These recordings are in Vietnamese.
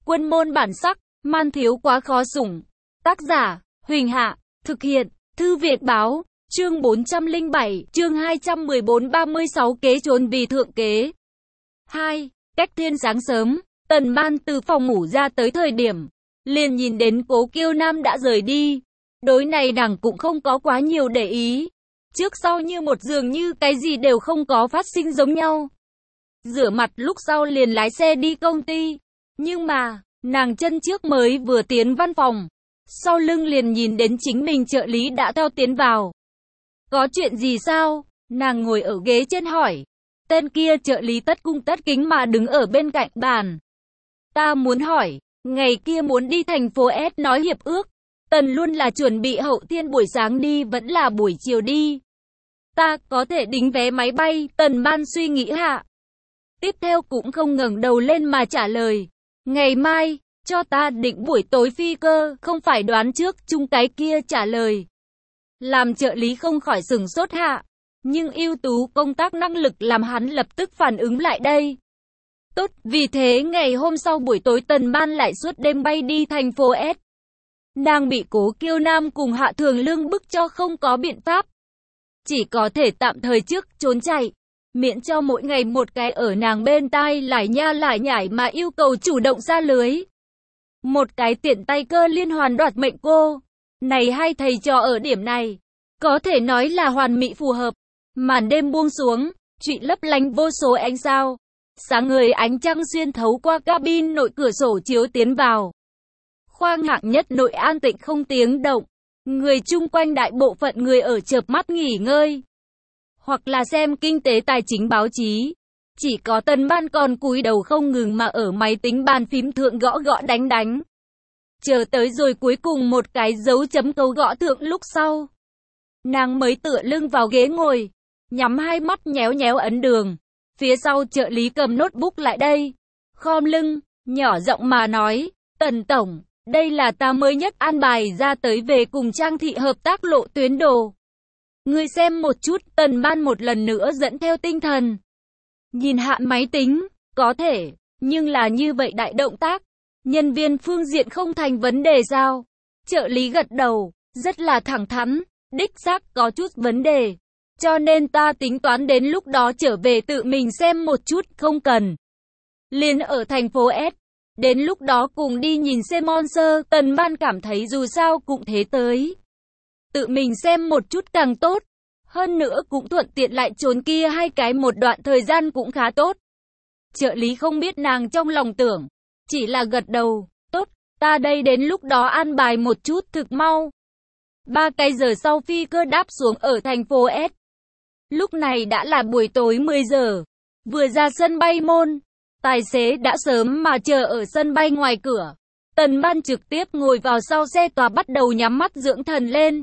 Quân môn bản sắc, man thiếu quá khó sủng. Tác giả, Huỳnh Hạ, thực hiện, Thư Việt Báo, chương 407, chương 214 36 kế trốn vì thượng kế. 2. Cách thiên sáng sớm, Tần Ban từ phòng ngủ ra tới thời điểm, liền nhìn đến Cố Kiêu Nam đã rời đi. Đối này nàng cũng không có quá nhiều để ý. Trước sau như một dường như cái gì đều không có phát sinh giống nhau. Rửa mặt lúc sau liền lái xe đi công ty. Nhưng mà, nàng chân trước mới vừa tiến văn phòng. Sau lưng liền nhìn đến chính mình trợ lý đã theo tiến vào. Có chuyện gì sao? Nàng ngồi ở ghế trên hỏi. Tên kia trợ lý tất cung tất kính mà đứng ở bên cạnh bàn. Ta muốn hỏi, ngày kia muốn đi thành phố S nói hiệp ước. Tần luôn là chuẩn bị hậu thiên buổi sáng đi vẫn là buổi chiều đi. Ta có thể đính vé máy bay, Tần Ban suy nghĩ hạ. Tiếp theo cũng không ngẩng đầu lên mà trả lời. Ngày mai, cho ta định buổi tối phi cơ, không phải đoán trước chung cái kia trả lời. Làm trợ lý không khỏi sửng sốt hạ. Nhưng ưu tú công tác năng lực làm hắn lập tức phản ứng lại đây. Tốt, vì thế ngày hôm sau buổi tối Tần Ban lại suốt đêm bay đi thành phố S. Nàng bị Cố Kiêu Nam cùng Hạ Thường Lương bức cho không có biện pháp. Chỉ có thể tạm thời trước trốn chạy, miễn cho mỗi ngày một cái ở nàng bên tai lải nha lải nhải mà yêu cầu chủ động ra lưới. Một cái tiện tay cơ liên hoàn đoạt mệnh cô. Này hai thầy trò ở điểm này, có thể nói là hoàn mỹ phù hợp. Màn đêm buông xuống, trụy lấp lánh vô số ánh sao. Sáng ngời ánh trăng xuyên thấu qua cabin nội cửa sổ chiếu tiến vào. Khoang hạng nhất nội an tĩnh không tiếng động. Người chung quanh đại bộ phận người ở chợp mắt nghỉ ngơi. Hoặc là xem kinh tế tài chính báo chí. Chỉ có Tần Ban còn cúi đầu không ngừng mà ở máy tính bàn phím thượng gõ gõ đánh đánh. Chờ tới rồi cuối cùng một cái dấu chấm câu gõ thượng lúc sau. Nàng mới tựa lưng vào ghế ngồi. Nhắm hai mắt nhéo nhéo ấn đường. Phía sau trợ lý cầm notebook lại đây. Khom lưng, nhỏ giọng mà nói. Tần Tổng, đây là ta mới nhất an bài ra tới về cùng Trang Thị hợp tác lộ tuyến đồ. Ngươi xem một chút, Tần Ban một lần nữa dẫn theo tinh thần. Nhìn hạ máy tính, có thể, nhưng là như vậy đại động tác. Nhân viên phương diện không thành vấn đề sao? Trợ lý gật đầu, rất là thẳng thắn, đích xác có chút vấn đề. Cho nên ta tính toán đến lúc đó trở về tự mình xem một chút, không cần. Liền ở thành phố S. Đến lúc đó cùng đi nhìn xem Monster, Tần Ban cảm thấy dù sao cũng thế tới. Tự mình xem một chút càng tốt. Hơn nữa cũng thuận tiện lại trốn kia hai cái một đoạn thời gian cũng khá tốt. Trợ lý không biết nàng trong lòng tưởng. Chỉ là gật đầu. Tốt, ta đây đến lúc đó an bài một chút thực mau. 3 cái giờ sau phi cơ đáp xuống ở thành phố S. Lúc này đã là buổi tối 10 giờ. Vừa ra sân bay môn. Tài xế đã sớm mà chờ ở sân bay ngoài cửa. Tần Ban trực tiếp ngồi vào sau xe tòa bắt đầu nhắm mắt dưỡng thần lên.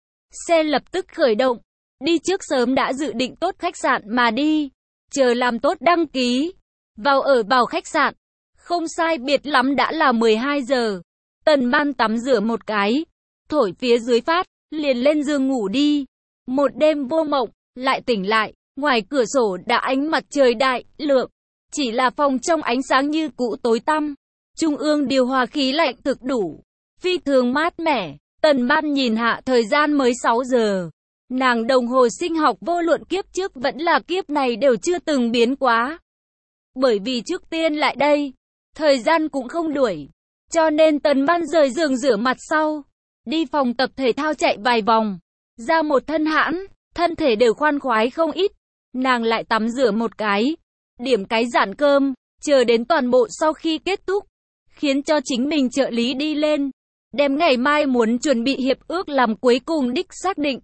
Xe lập tức khởi động. Đi trước sớm đã dự định tốt khách sạn mà đi. Chờ làm tốt đăng ký. Vào ở bảo khách sạn. Không sai biệt lắm đã là 12 giờ. Tần Ban tắm rửa một cái. Thổi phía dưới phát. Liền lên giường ngủ đi. Một đêm vô mộng. Lại tỉnh lại. Ngoài cửa sổ đã ánh mặt trời đại lượng. Chỉ là phòng trong ánh sáng như cũ tối tăm. Trung ương điều hòa khí lạnh thực đủ. Phi thường mát mẻ. Tần Ban nhìn hạ thời gian mới 6 giờ. Nàng đồng hồ sinh học vô luận kiếp trước vẫn là kiếp này đều chưa từng biến quá. Bởi vì trước tiên lại đây, thời gian cũng không đuổi. Cho nên Tần Ban rời giường rửa mặt sau. Đi phòng tập thể thao chạy vài vòng. Ra một thân hãn, thân thể đều khoan khoái không ít. Nàng lại tắm rửa một cái. Điểm cái giản cơm, chờ đến toàn bộ sau khi kết thúc. Khiến cho chính mình trợ lý đi lên. Đem ngày mai muốn chuẩn bị hiệp ước làm cuối cùng đích xác định.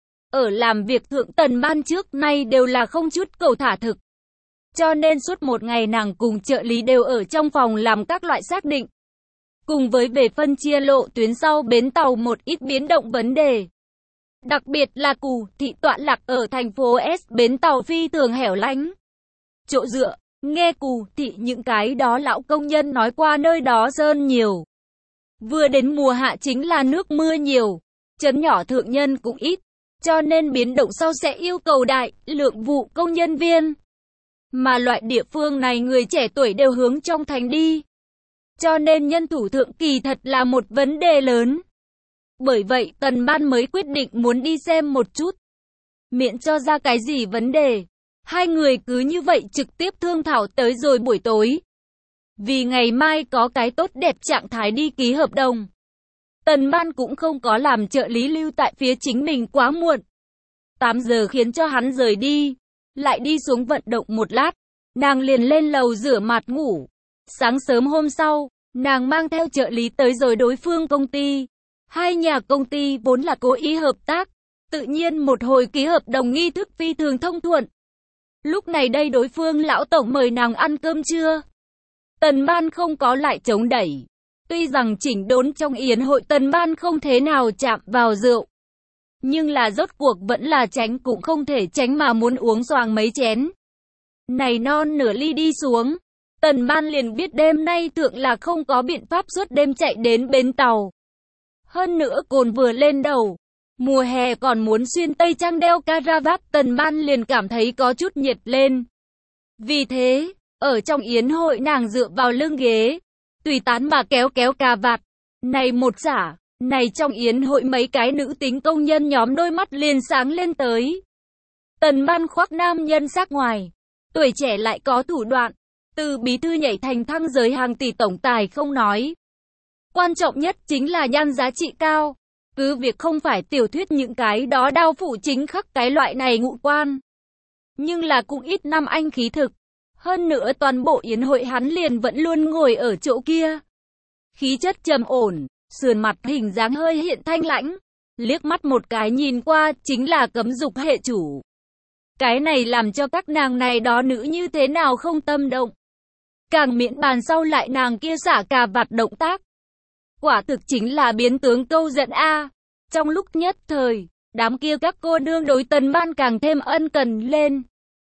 Ở làm việc thượng Tần Ban trước nay đều là không chút cầu thả thực. Cho nên suốt một ngày nàng cùng trợ lý đều ở trong phòng làm các loại xác định. Cùng với về phân chia lộ tuyến sau bến tàu một ít biến động vấn đề. Đặc biệt là Cù Thị tọa lạc ở thành phố S bến tàu phi thường hẻo lánh. Chỗ dựa, nghe Cù Thị những cái đó lão công nhân nói qua nơi đó sơn nhiều. Vừa đến mùa hạ chính là nước mưa nhiều, trấn nhỏ thượng nhân cũng ít. Cho nên biến động sau sẽ yêu cầu đại lượng vụ công nhân viên. Mà loại địa phương này người trẻ tuổi đều hướng trong thành đi. cho nên nhân thủ thượng kỳ thật là một vấn đề lớn. Bởi vậy Tần Ban mới quyết định muốn đi xem một chút. Miễn cho ra cái gì vấn đề. Hai người cứ như vậy trực tiếp thương thảo tới rồi buổi tối. Vì ngày mai có cái tốt đẹp trạng thái đi ký hợp đồng. Tần Ban cũng không có làm trợ lý lưu tại phía chính mình quá muộn. 8 giờ khiến cho hắn rời đi. Lại đi xuống vận động một lát. Nàng liền lên lầu rửa mặt ngủ. Sáng sớm hôm sau, nàng mang theo trợ lý tới rồi đối phương công ty. Hai nhà công ty vốn là cố ý hợp tác. Tự nhiên một hồi ký hợp đồng nghi thức phi thường thông thuận. Lúc này đây đối phương lão tổng mời nàng ăn cơm trưa. Tần Ban không có lại chống đẩy. Tuy rằng chỉnh đốn trong yến hội Tần Ban không thế nào chạm vào rượu. Nhưng là rốt cuộc vẫn là tránh cũng không thể tránh mà muốn uống xoàng mấy chén. Này non nửa ly đi xuống. Tần Ban liền biết đêm nay thượng là không có biện pháp suốt đêm chạy đến bến tàu. Hơn nữa cồn vừa lên đầu. Mùa hè còn muốn xuyên tây trang đeo caravat, Tần Ban liền cảm thấy có chút nhiệt lên. Vì thế, ở trong yến hội nàng dựa vào lưng ghế, tùy tán mà kéo cà vạt. Này một xả, này trong yến hội mấy cái nữ tính công nhân nhóm đôi mắt liền sáng lên tới. Tần Ban khoác nam nhân sắc ngoài, tuổi trẻ lại có thủ đoạn, từ bí thư nhảy thành thăng giới hàng tỷ tổng tài không nói. Quan trọng nhất chính là nhan giá trị cao. Cứ việc không phải tiểu thuyết những cái đó đao phủ chính khắc cái loại này ngụ quan. Nhưng là cũng ít năm anh khí thực. Hơn nữa toàn bộ yến hội hắn liền vẫn luôn ngồi ở chỗ kia. Khí chất trầm ổn, sườn mặt hình dáng hơi hiện thanh lãnh. Liếc mắt một cái nhìn qua chính là cấm dục hệ chủ. Cái này làm cho các nàng này đó nữ như thế nào không tâm động. Càng miễn bàn sau lại nàng kia xả cà vạt động tác. Quả thực chính là biến tướng câu giận a. Trong lúc nhất thời, đám kia các cô nương đối Tần Ban càng thêm ân cần lên.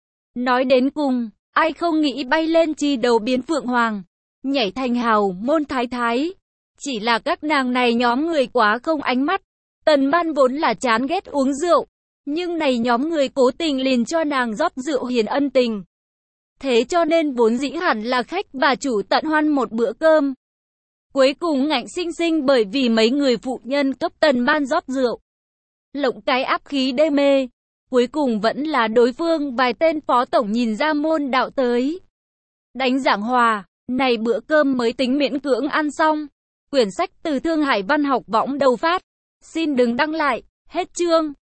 Nói đến cùng, ai không nghĩ bay lên chi đầu biến phượng hoàng, nhảy thành hào môn thái thái. Chỉ là các nàng này nhóm người quá không ánh mắt. Tần Ban vốn là chán ghét uống rượu, nhưng này nhóm người cố tình liền cho nàng rót rượu hiền ân tình. Thế cho nên vốn dĩ hẳn là khách và chủ tận hoan một bữa cơm. Cuối cùng ngạnh sinh sinh bởi vì mấy người phụ nhân cấp Tần Ban rót rượu. Lộng cái áp khí đê mê. Cuối cùng vẫn là đối phương vài tên phó tổng nhìn ra môn đạo tới. Đánh giảng hòa, này bữa cơm mới tính miễn cưỡng ăn xong. Quyển sách từ Thương Hải Văn học võng đầu phát. Xin đừng đăng lại, hết chương.